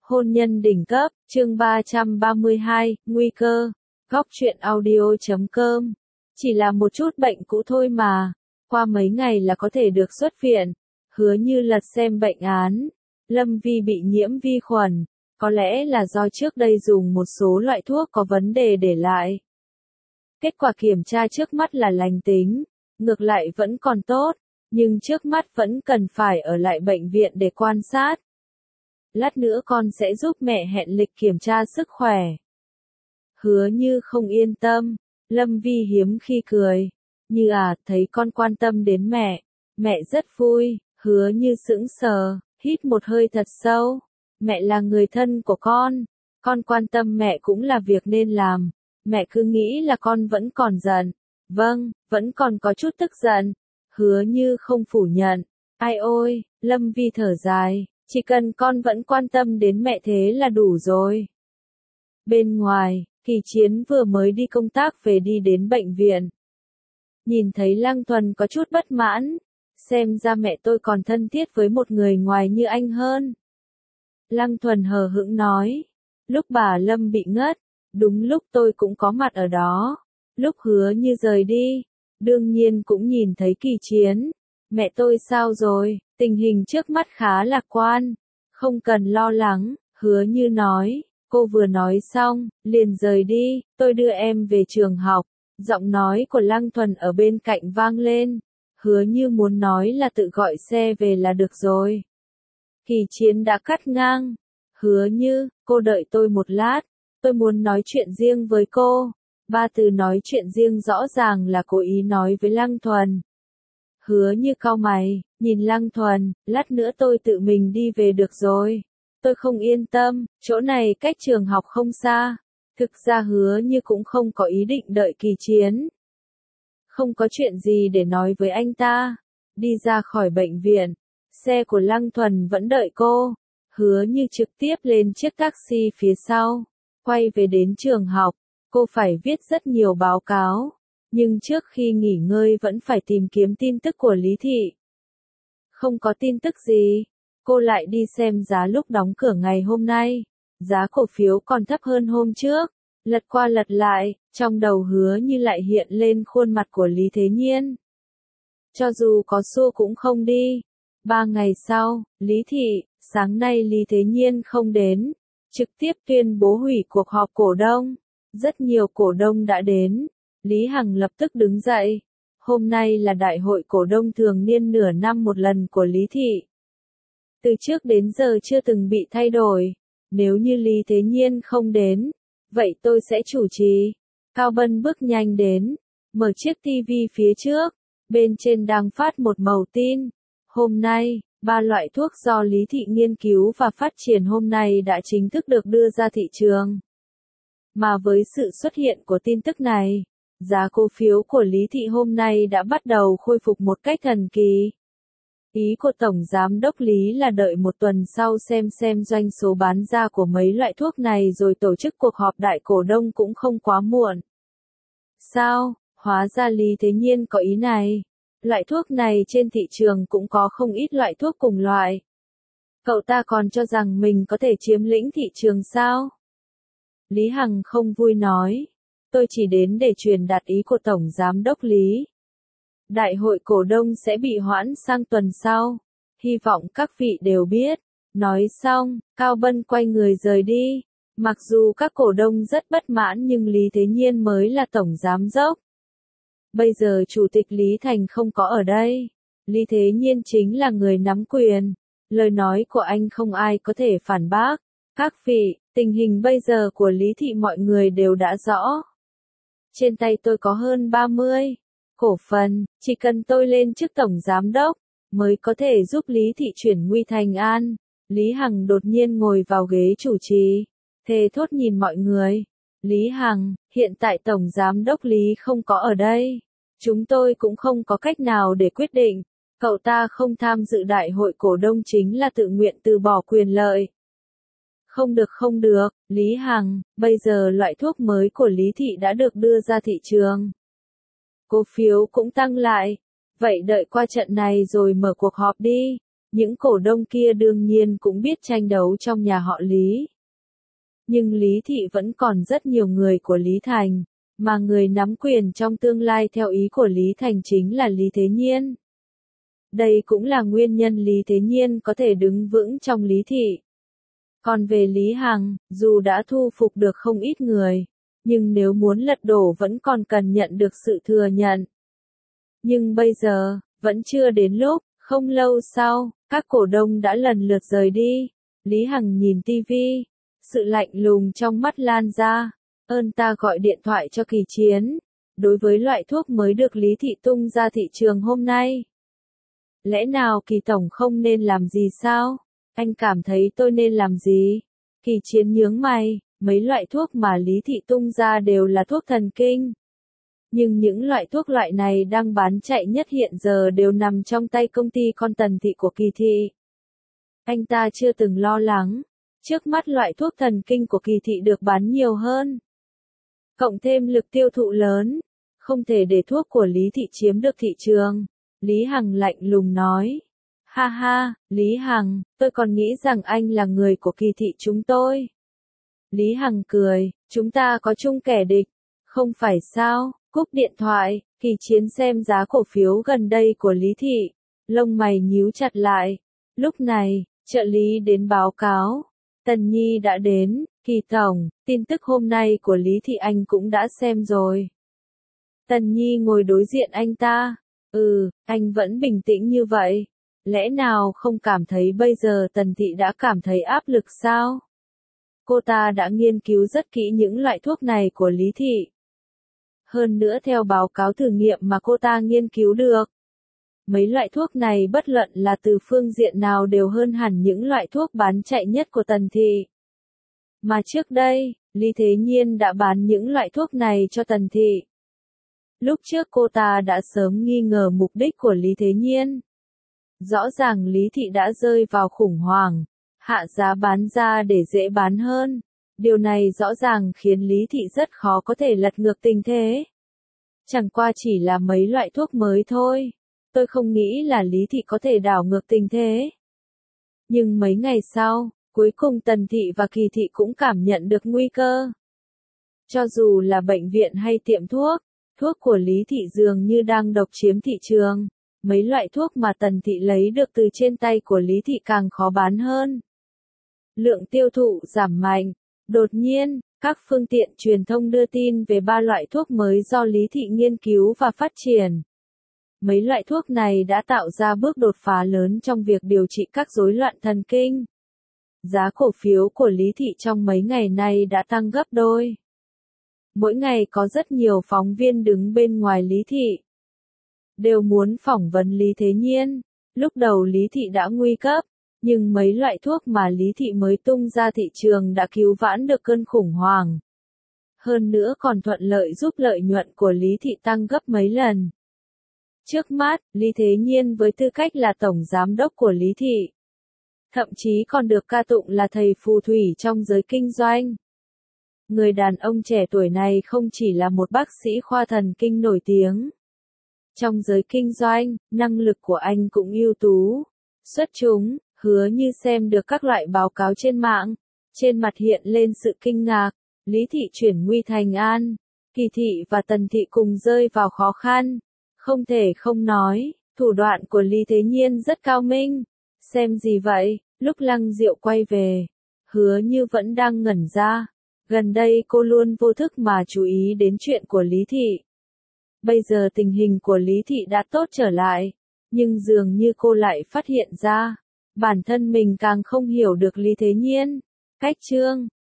Hôn nhân đỉnh cấp, chương 332, nguy cơ. Góc truyện audio.com. Chỉ là một chút bệnh cũ thôi mà. Qua mấy ngày là có thể được xuất viện. Hứa Như lật xem bệnh án. Lâm Vi bị nhiễm vi khuẩn. Có lẽ là do trước đây dùng một số loại thuốc có vấn đề để lại. Kết quả kiểm tra trước mắt là lành tính. Ngược lại vẫn còn tốt. Nhưng trước mắt vẫn cần phải ở lại bệnh viện để quan sát. Lát nữa con sẽ giúp mẹ hẹn lịch kiểm tra sức khỏe. Hứa Như không yên tâm. Lâm Vi hiếm khi cười. Như thấy con quan tâm đến mẹ rất vui. Hứa Như sững sờ, hít một hơi thật sâu. Mẹ là người thân của con quan tâm mẹ cũng là việc nên làm. Mẹ cứ nghĩ là con vẫn còn giận. Vâng, vẫn còn có chút tức giận. Hứa Như không phủ nhận. Ai ôi, Lâm Vi thở dài. Chỉ cần con vẫn quan tâm đến mẹ thế là đủ rồi. Bên ngoài, Kỳ Chiến vừa mới đi công tác về đi đến bệnh viện. Nhìn thấy Lăng Thuần có chút bất mãn. Xem ra mẹ tôi còn thân thiết với một người ngoài như anh hơn. Lăng Thuần hờ hững nói. Lúc bà Lâm bị ngất, đúng lúc tôi cũng có mặt ở đó. Lúc Hứa Như rời đi, đương nhiên cũng nhìn thấy Kỳ Chiến. Mẹ tôi sao rồi? Tình hình trước mắt khá lạc quan. Không cần lo lắng, Hứa Như nói. Cô vừa nói xong, liền rời đi. Tôi đưa em về trường học. Giọng nói của Lăng Thuần ở bên cạnh vang lên. Hứa Như muốn nói là tự gọi xe về là được rồi. Kỳ Chiến đã cắt ngang. Hứa Như, cô đợi tôi một lát. Tôi muốn nói chuyện riêng với cô. Ba từ nói chuyện riêng rõ ràng là cố ý nói với Lăng Thuần. Hứa Như cau mày, nhìn Lăng Thuần, lát nữa tôi tự mình đi về được rồi. Tôi không yên tâm, chỗ này cách trường học không xa. Thực ra Hứa Như cũng không có ý định đợi Kỳ Chiến. Không có chuyện gì để nói với anh ta. Đi ra khỏi bệnh viện, xe của Lăng Thuần vẫn đợi cô. Hứa Như trực tiếp lên chiếc taxi phía sau, quay về đến trường học. Cô phải viết rất nhiều báo cáo. Nhưng trước khi nghỉ ngơi vẫn phải tìm kiếm tin tức của Lý Thị. Không có tin tức gì. Cô lại đi xem giá lúc đóng cửa ngày hôm nay. Giá cổ phiếu còn thấp hơn hôm trước. Lật qua lật lại, trong đầu Hứa Như lại hiện lên khuôn mặt của Lý Thế Nhiên. Cho dù có xua cũng không đi. 3 ngày sau, Lý Thị, sáng nay Lý Thế Nhiên không đến. Trực tiếp tuyên bố hủy cuộc họp cổ đông. Rất nhiều cổ đông đã đến. Lý Hằng lập tức đứng dậy. Hôm nay là đại hội cổ đông thường niên nửa năm một lần của Lý Thị. Từ trước đến giờ chưa từng bị thay đổi. Nếu như Lý Thế Nhiên không đến, vậy tôi sẽ chủ trì. Cao Bân bước nhanh đến, mở chiếc tivi phía trước. Bên trên đang phát một mẩu tin. Hôm nay, 3 loại thuốc do Lý Thị nghiên cứu và phát triển hôm nay đã chính thức được đưa ra thị trường. Mà với sự xuất hiện của tin tức này, giá cổ phiếu của Lý Thị hôm nay đã bắt đầu khôi phục một cách thần kỳ. Ý của Tổng Giám đốc Lý là đợi một tuần sau xem doanh số bán ra của mấy loại thuốc này rồi tổ chức cuộc họp đại cổ đông cũng không quá muộn. Sao, hóa ra Lý Thế Nhiên có ý này. Loại thuốc này trên thị trường cũng có không ít loại thuốc cùng loại. Cậu ta còn cho rằng mình có thể chiếm lĩnh thị trường sao? Lý Hằng không vui nói. Tôi chỉ đến để truyền đạt ý của Tổng Giám đốc Lý. Đại hội cổ đông sẽ bị hoãn sang tuần sau. Hy vọng các vị đều biết. Nói xong, Cao Bân quay người rời đi. Mặc dù các cổ đông rất bất mãn nhưng Lý Thế Nhiên mới là Tổng Giám đốc. Bây giờ Chủ tịch Lý Thành không có ở đây. Lý Thế Nhiên chính là người nắm quyền. Lời nói của anh không ai có thể phản bác. Các vị, tình hình bây giờ của Lý Thị mọi người đều đã rõ. Trên tay tôi có hơn 30 cổ phần, chỉ cần tôi lên chức Tổng Giám đốc, mới có thể giúp Lý Thị chuyển nguy thành an. Lý Hằng đột nhiên ngồi vào ghế chủ trì, thề thốt nhìn mọi người. Lý Hằng, hiện tại Tổng Giám đốc Lý không có ở đây. Chúng tôi cũng không có cách nào để quyết định. Cậu ta không tham dự đại hội cổ đông chính là tự nguyện từ bỏ quyền lợi. Không được, Lý Hằng, bây giờ loại thuốc mới của Lý Thị đã được đưa ra thị trường. Cổ phiếu cũng tăng lại. Vậy đợi qua trận này rồi mở cuộc họp đi. Những cổ đông kia đương nhiên cũng biết tranh đấu trong nhà họ Lý. Nhưng Lý Thị vẫn còn rất nhiều người của Lý Thành, mà người nắm quyền trong tương lai theo ý của Lý Thành chính là Lý Thế Nhiên. Đây cũng là nguyên nhân Lý Thế Nhiên có thể đứng vững trong Lý Thị. Còn về Lý Hằng, dù đã thu phục được không ít người, nhưng nếu muốn lật đổ vẫn còn cần nhận được sự thừa nhận. Nhưng bây giờ, vẫn chưa đến lúc, không lâu sau, các cổ đông đã lần lượt rời đi. Lý Hằng nhìn tivi, sự lạnh lùng trong mắt lan ra. Ta gọi điện thoại cho Kỳ Chiến. Đối với loại thuốc mới được Lý Thị tung ra thị trường hôm nay, lẽ nào Kỳ Tổng không nên làm gì sao? Anh cảm thấy tôi nên làm gì? Kỳ Chiến nhướng mày, mấy loại thuốc mà Lý Thị tung ra đều là thuốc thần kinh. Nhưng những loại thuốc loại này đang bán chạy nhất hiện giờ đều nằm trong tay công ty con Tần Thị của Kỳ Thị. Anh ta chưa từng lo lắng. Trước mắt loại thuốc thần kinh của Kỳ Thị được bán nhiều hơn. Cộng thêm lực tiêu thụ lớn, không thể để thuốc của Lý Thị chiếm được thị trường. Lý Hằng lạnh lùng nói. Ha ha, Lý Hằng, tôi còn nghĩ rằng anh là người của Kỳ Thị chúng tôi. Lý Hằng cười, chúng ta có chung kẻ địch, không phải sao? Cúp điện thoại, Kỳ Chiến xem giá cổ phiếu gần đây của Lý Thị, lông mày nhíu chặt lại. Lúc này, trợ lý đến báo cáo, Tần Nhi đã đến. Kỳ Tổng, tin tức hôm nay của Lý Thị anh cũng đã xem rồi. Tần Nhi ngồi đối diện anh ta. Anh vẫn bình tĩnh như vậy. Lẽ nào không cảm thấy bây giờ Tần Thị đã cảm thấy áp lực sao? Cô ta đã nghiên cứu rất kỹ những loại thuốc này của Lý Thị. Hơn nữa theo báo cáo thử nghiệm mà cô ta nghiên cứu được, mấy loại thuốc này bất luận là từ phương diện nào đều hơn hẳn những loại thuốc bán chạy nhất của Tần Thị. Mà trước đây, Lý Thế Nhiên đã bán những loại thuốc này cho Tần Thị. Lúc trước cô ta đã sớm nghi ngờ mục đích của Lý Thế Nhiên. Rõ ràng Lý Thị đã rơi vào khủng hoảng, hạ giá bán ra để dễ bán hơn. Điều này rõ ràng khiến Lý Thị rất khó có thể lật ngược tình thế. Chẳng qua chỉ là mấy loại thuốc mới thôi. Tôi không nghĩ là Lý Thị có thể đảo ngược tình thế. Nhưng mấy ngày sau, cuối cùng Tần Thị và Kỳ Thị cũng cảm nhận được nguy cơ. Cho dù là bệnh viện hay tiệm thuốc, thuốc của Lý Thị dường như đang độc chiếm thị trường. Mấy loại thuốc mà Tần Thị lấy được từ trên tay của Lý Thị càng khó bán hơn. Lượng tiêu thụ giảm mạnh. Đột nhiên, các phương tiện truyền thông đưa tin về 3 loại thuốc mới do Lý Thị nghiên cứu và phát triển. Mấy loại thuốc này đã tạo ra bước đột phá lớn trong việc điều trị các rối loạn thần kinh. Giá cổ phiếu của Lý Thị trong mấy ngày nay đã tăng gấp đôi. Mỗi ngày có rất nhiều phóng viên đứng bên ngoài Lý Thị, đều muốn phỏng vấn Lý Thế Nhiên. Lúc đầu Lý Thị đã nguy cấp, nhưng mấy loại thuốc mà Lý Thị mới tung ra thị trường đã cứu vãn được cơn khủng hoảng. Hơn nữa còn thuận lợi giúp lợi nhuận của Lý Thị tăng gấp mấy lần. Trước mắt, Lý Thế Nhiên với tư cách là tổng giám đốc của Lý Thị, thậm chí còn được ca tụng là thầy phù thủy trong giới kinh doanh. Người đàn ông trẻ tuổi này không chỉ là một bác sĩ khoa thần kinh nổi tiếng. Trong giới kinh doanh, năng lực của anh cũng ưu tú, xuất chúng, hứa như xem được các loại báo cáo trên mạng. Trên mặt hiện lên sự kinh ngạc, Lý Thị chuyển nguy thành an, Kỳ Thị và Tần Thị cùng rơi vào khó khăn. Không thể không nói, thủ đoạn của Lý Thế Nhiên rất cao minh. Xem gì vậy? Lúc Lăng Diệu quay về, hứa như vẫn đang ngẩn ra. Gần đây cô luôn vô thức mà chú ý đến chuyện của Lý Thị. Bây giờ tình hình của Lý Thị đã tốt trở lại, nhưng dường như cô lại phát hiện ra, bản thân mình càng không hiểu được Lý Thế Nhiên. Cách chương